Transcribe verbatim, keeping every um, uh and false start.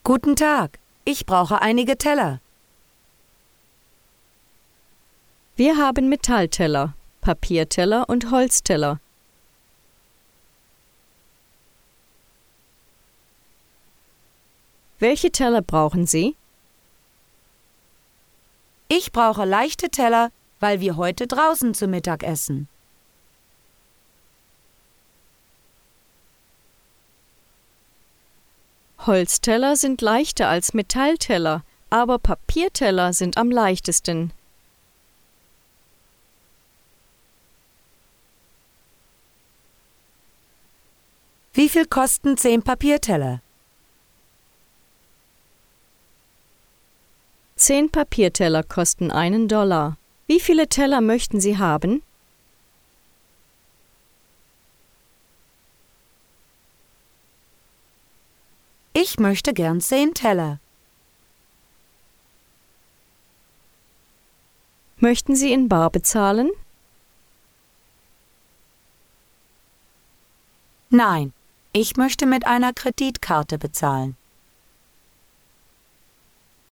Guten Tag, ich brauche einige Teller. Wir haben Metallteller, Papierteller und Holzteller. Welche Teller brauchen Sie? Ich brauche leichte Teller, weil wir heute draußen zu Mittag essen. Holzteller sind leichter als Metallteller, aber Papierteller sind am leichtesten. Wie viel kosten zehn Papierteller? Zehn Papierteller kosten einen Dollar. Wie viele Teller möchten Sie haben? Ich möchte gern zehn Teller. Möchten Sie in bar bezahlen? Nein, ich möchte mit einer Kreditkarte bezahlen.